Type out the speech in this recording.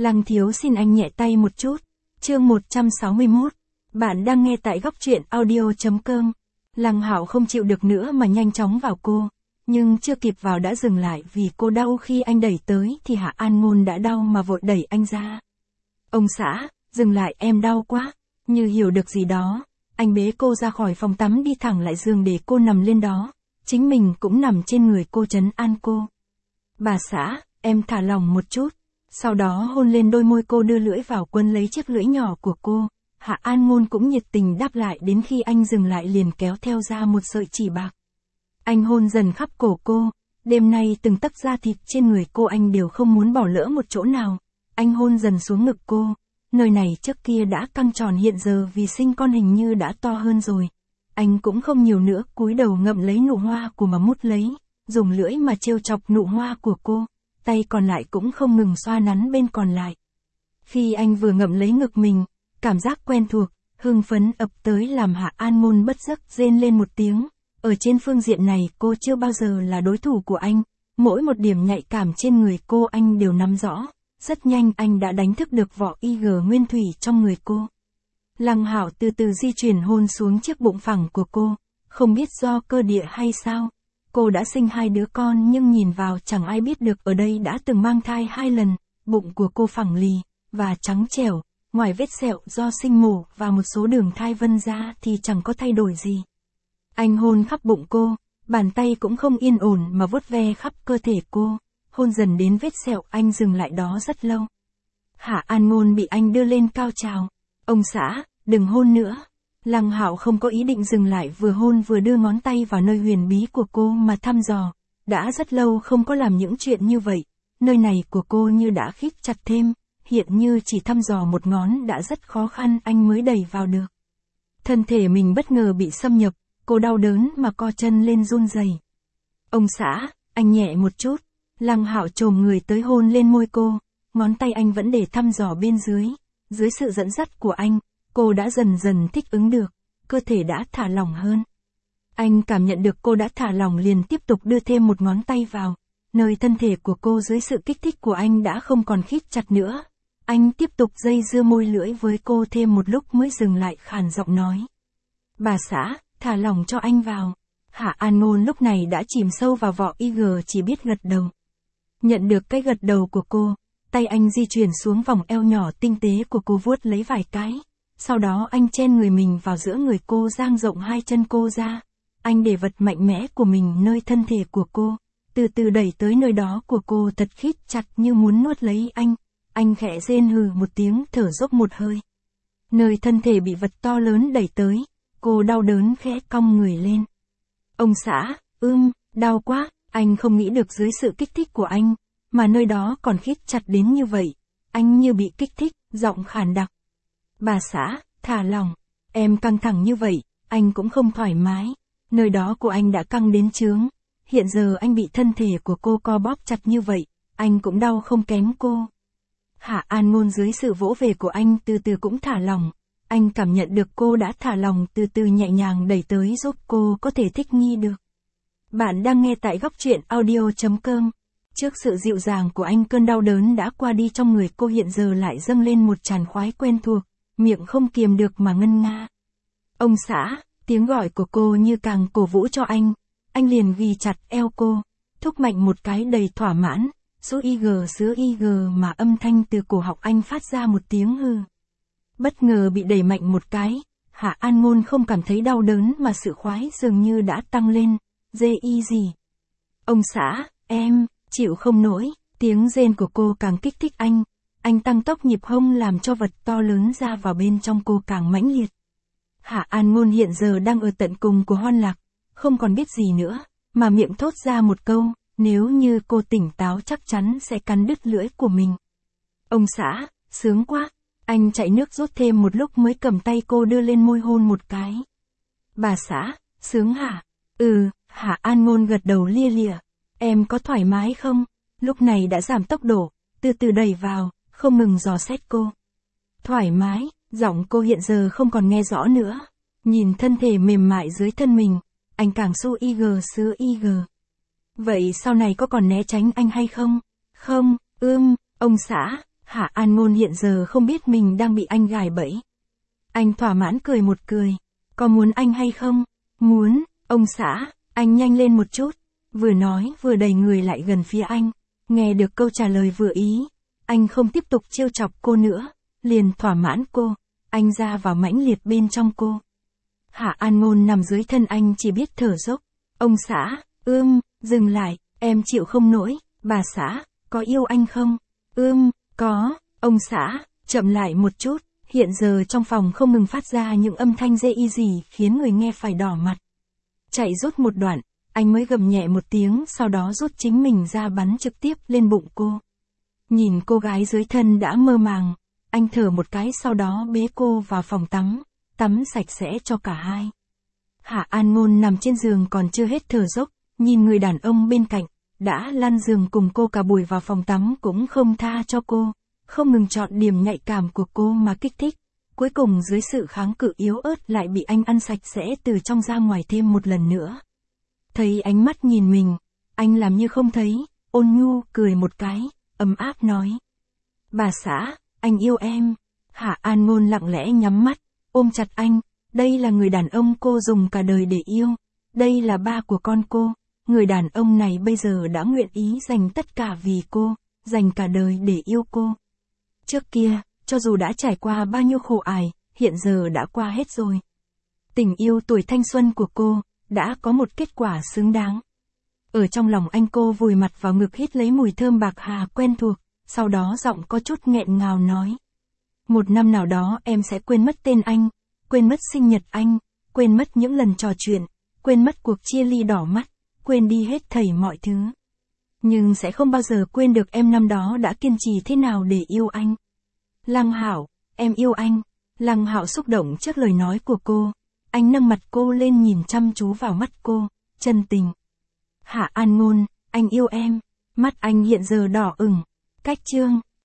Lăng thiếu xin anh nhẹ tay một chút. Chương 161. Bạn đang nghe tại góc truyện audio.com. Lăng Hạo không chịu được nữa mà nhanh chóng vào cô. Nhưng chưa kịp vào đã dừng lại vì cô đau khi anh đẩy tới thì Hạ An Ngôn đã đau mà vội đẩy anh ra. Ông xã, dừng lại, em đau quá. Như hiểu được gì đó, anh bế cô ra khỏi phòng tắm đi thẳng lại giường để cô nằm lên đó. Chính mình cũng nằm trên người cô trấn an cô. Bà xã, em thả lỏng một chút. Sau đó hôn lên đôi môi cô, đưa lưỡi vào quấn lấy chiếc lưỡi nhỏ của cô. Hạ An Ngôn cũng nhiệt tình đáp lại, đến khi anh dừng lại liền kéo theo ra một sợi chỉ bạc. Anh hôn dần khắp cổ cô. Đêm nay từng tấc da thịt trên người cô anh đều không muốn bỏ lỡ một chỗ nào. Anh hôn dần xuống ngực cô. Nơi này trước kia đã căng tròn, hiện giờ vì sinh con hình như đã to hơn rồi. Anh cũng không nhiều nữa, cúi đầu ngậm lấy nụ hoa của mà mút lấy, dùng lưỡi mà trêu chọc nụ hoa của cô. Tay còn lại cũng không ngừng xoa nắn bên còn lại. Khi anh vừa ngậm lấy ngực mình, cảm giác quen thuộc, hưng phấn ập tới làm Hạ An Ngôn bất giấc rên lên một tiếng. Ở trên phương diện này cô chưa bao giờ là đối thủ của anh. Mỗi một điểm nhạy cảm trên người cô anh đều nắm rõ. Rất nhanh anh đã đánh thức được vỏ IG nguyên thủy trong người cô. Lăng Hạo từ từ di chuyển hôn xuống chiếc bụng phẳng của cô. Không biết do cơ địa hay sao, cô đã sinh 2 đứa con nhưng nhìn vào chẳng ai biết được ở đây đã từng mang thai 2 lần. Bụng của cô phẳng lì và trắng trẻo, ngoài vết sẹo do sinh mổ và một số đường thai vân ra thì chẳng có thay đổi gì. Anh hôn khắp bụng cô, bàn tay cũng không yên ổn mà vuốt ve khắp cơ thể cô. Hôn dần đến vết sẹo anh dừng lại đó rất lâu. Hạ An Ngôn bị anh đưa lên cao trào. Ông xã, đừng hôn nữa. Lăng Hạo không có ý định dừng lại, vừa hôn vừa đưa ngón tay vào nơi huyền bí của cô mà thăm dò. Đã rất lâu không có làm những chuyện như vậy. Nơi này của cô như đã khít chặt thêm, hiện như chỉ thăm dò một ngón đã rất khó khăn anh mới đẩy vào được. Thân thể mình bất ngờ bị xâm nhập, cô đau đớn mà co chân lên run rẩy. Ông xã, anh nhẹ một chút. Lăng Hạo chồm người tới hôn lên môi cô, ngón tay anh vẫn để thăm dò bên dưới. Dưới sự dẫn dắt của anh, cô đã dần dần thích ứng được, cơ thể đã thả lỏng hơn. Anh cảm nhận được cô đã thả lỏng liền tiếp tục đưa thêm một ngón tay vào. Nơi thân thể của cô dưới sự kích thích của anh đã không còn khít chặt nữa. Anh tiếp tục dây dưa môi lưỡi với cô thêm một lúc mới dừng lại, khàn giọng nói. Bà xã, thả lỏng cho anh vào. Hạ An Ngôn lúc này đã chìm sâu vào vỏ IG, chỉ biết gật đầu. Nhận được cái gật đầu của cô, tay anh di chuyển xuống vòng eo nhỏ tinh tế của cô, vuốt lấy vài cái. Sau đó anh chen người mình vào giữa người cô, dang rộng 2 chân cô ra. Anh để vật mạnh mẽ của mình nơi thân thể của cô, từ từ đẩy tới nơi đó của cô thật khít chặt như muốn nuốt lấy anh. Anh khẽ rên hừ một tiếng, thở dốc một hơi. Nơi thân thể bị vật to lớn đẩy tới, cô đau đớn khẽ cong người lên. Ông xã, đau quá. Anh không nghĩ được dưới sự kích thích của anh, mà nơi đó còn khít chặt đến như vậy. Anh như bị kích thích, giọng khàn đặc. Bà xã, thả lỏng. Em căng thẳng như vậy, anh cũng không thoải mái. Nơi đó của anh đã căng đến chướng. Hiện giờ anh bị thân thể của cô co bóp chặt như vậy, anh cũng đau không kém cô. Hạ An Ngôn dưới sự vỗ về của anh từ từ cũng thả lỏng. Anh cảm nhận được cô đã thả lỏng, từ từ nhẹ nhàng đẩy tới giúp cô có thể thích nghi được. Bạn đang nghe tại góc truyện audio.com. Trước sự dịu dàng của anh, cơn đau đớn đã qua đi, trong người cô hiện giờ lại dâng lên một tràn khoái quen thuộc, miệng không kiềm được mà ngân nga. Ông xã, tiếng gọi của cô như càng cổ vũ cho anh. Anh liền ghi chặt eo cô, thúc mạnh một cái đầy thỏa mãn, số sứa IG mà âm thanh từ cổ họng anh phát ra một tiếng hừ. Bất ngờ bị đẩy mạnh một cái, Hạ An Ngôn không cảm thấy đau đớn mà sự khoái dường như đã tăng lên. Gì? Ông xã, em chịu không nổi. Tiếng rên của cô càng kích thích anh. Anh tăng tốc nhịp hông làm cho vật to lớn ra vào bên trong cô càng mãnh liệt. Hạ An Ngôn hiện giờ đang ở tận cùng của hoan lạc, không còn biết gì nữa, mà miệng thốt ra một câu, nếu như cô tỉnh táo chắc chắn sẽ cắn đứt lưỡi của mình. Ông xã, sướng quá. Anh chạy nước rút thêm một lúc mới cầm tay cô đưa lên môi hôn một cái. Bà xã, sướng hả? Hạ An Ngôn gật đầu lia lịa. Em có thoải mái không? Lúc này đã giảm tốc độ, từ từ đẩy vào, không ngừng dò xét cô. Thoải mái, giọng cô hiện giờ không còn nghe rõ nữa. Nhìn thân thể mềm mại dưới thân mình, anh càng xô sứa IG. Vậy sau này có còn né tránh anh hay không? Không, ông xã. Hạ An Ngôn hiện giờ không biết mình đang bị anh gài bẫy. Anh thỏa mãn cười một cười. Có muốn anh hay không? Muốn, ông xã, anh nhanh lên một chút. Vừa nói vừa đẩy người lại gần phía anh. Nghe được câu trả lời vừa ý. Anh không tiếp tục trêu chọc cô nữa. Liền thỏa mãn cô. Anh ra vào mãnh liệt bên trong cô. Hạ An Ngôn nằm dưới thân anh chỉ biết thở dốc. Ông xã, dừng lại, em chịu không nổi. Bà xã, có yêu anh không? Có, ông xã, chậm lại một chút. Hiện giờ trong phòng không ngừng phát ra những âm thanh dê y gì khiến người nghe phải đỏ mặt. Chạy rút một đoạn, anh mới gầm nhẹ một tiếng, sau đó rút chính mình ra bắn trực tiếp lên bụng cô. Nhìn cô gái dưới thân đã mơ màng, anh thở một cái sau đó bế cô vào phòng tắm sạch sẽ cho cả hai. Hạ An Ngôn nằm trên giường còn chưa hết thở dốc, nhìn người đàn ông bên cạnh, đã lăn giường cùng cô cả buổi vào phòng tắm cũng không tha cho cô, không ngừng chọn điểm nhạy cảm của cô mà kích thích. Cuối cùng dưới sự kháng cự yếu ớt lại bị anh ăn sạch sẽ từ trong ra ngoài thêm một lần nữa. Thấy ánh mắt nhìn mình, anh làm như không thấy, ôn nhu cười một cái, ấm áp nói. Bà xã, anh yêu em. Hạ An Ngôn lặng lẽ nhắm mắt, ôm chặt anh. Đây là người đàn ông cô dùng cả đời để yêu. Đây là ba của con cô. Người đàn ông này bây giờ đã nguyện ý dành tất cả vì cô, dành cả đời để yêu cô. Trước kia, cho dù đã trải qua bao nhiêu khổ ải, hiện giờ đã qua hết rồi. Tình yêu tuổi thanh xuân của cô, đã có một kết quả xứng đáng. Ở trong lòng anh cô vùi mặt vào ngực hít lấy mùi thơm bạc hà quen thuộc, sau đó giọng có chút nghẹn ngào nói. Một năm nào đó em sẽ quên mất tên anh, quên mất sinh nhật anh, quên mất những lần trò chuyện, quên mất cuộc chia ly đỏ mắt, quên đi hết thảy mọi thứ. Nhưng sẽ không bao giờ quên được em năm đó đã kiên trì thế nào để yêu anh. Lăng Hạo, em yêu anh. Lăng Hạo xúc động trước lời nói của cô. Anh nâng mặt cô lên nhìn chăm chú vào mắt cô, chân tình. Hạ An Ngôn, anh yêu em. Mắt anh hiện giờ đỏ ửng. Cách chương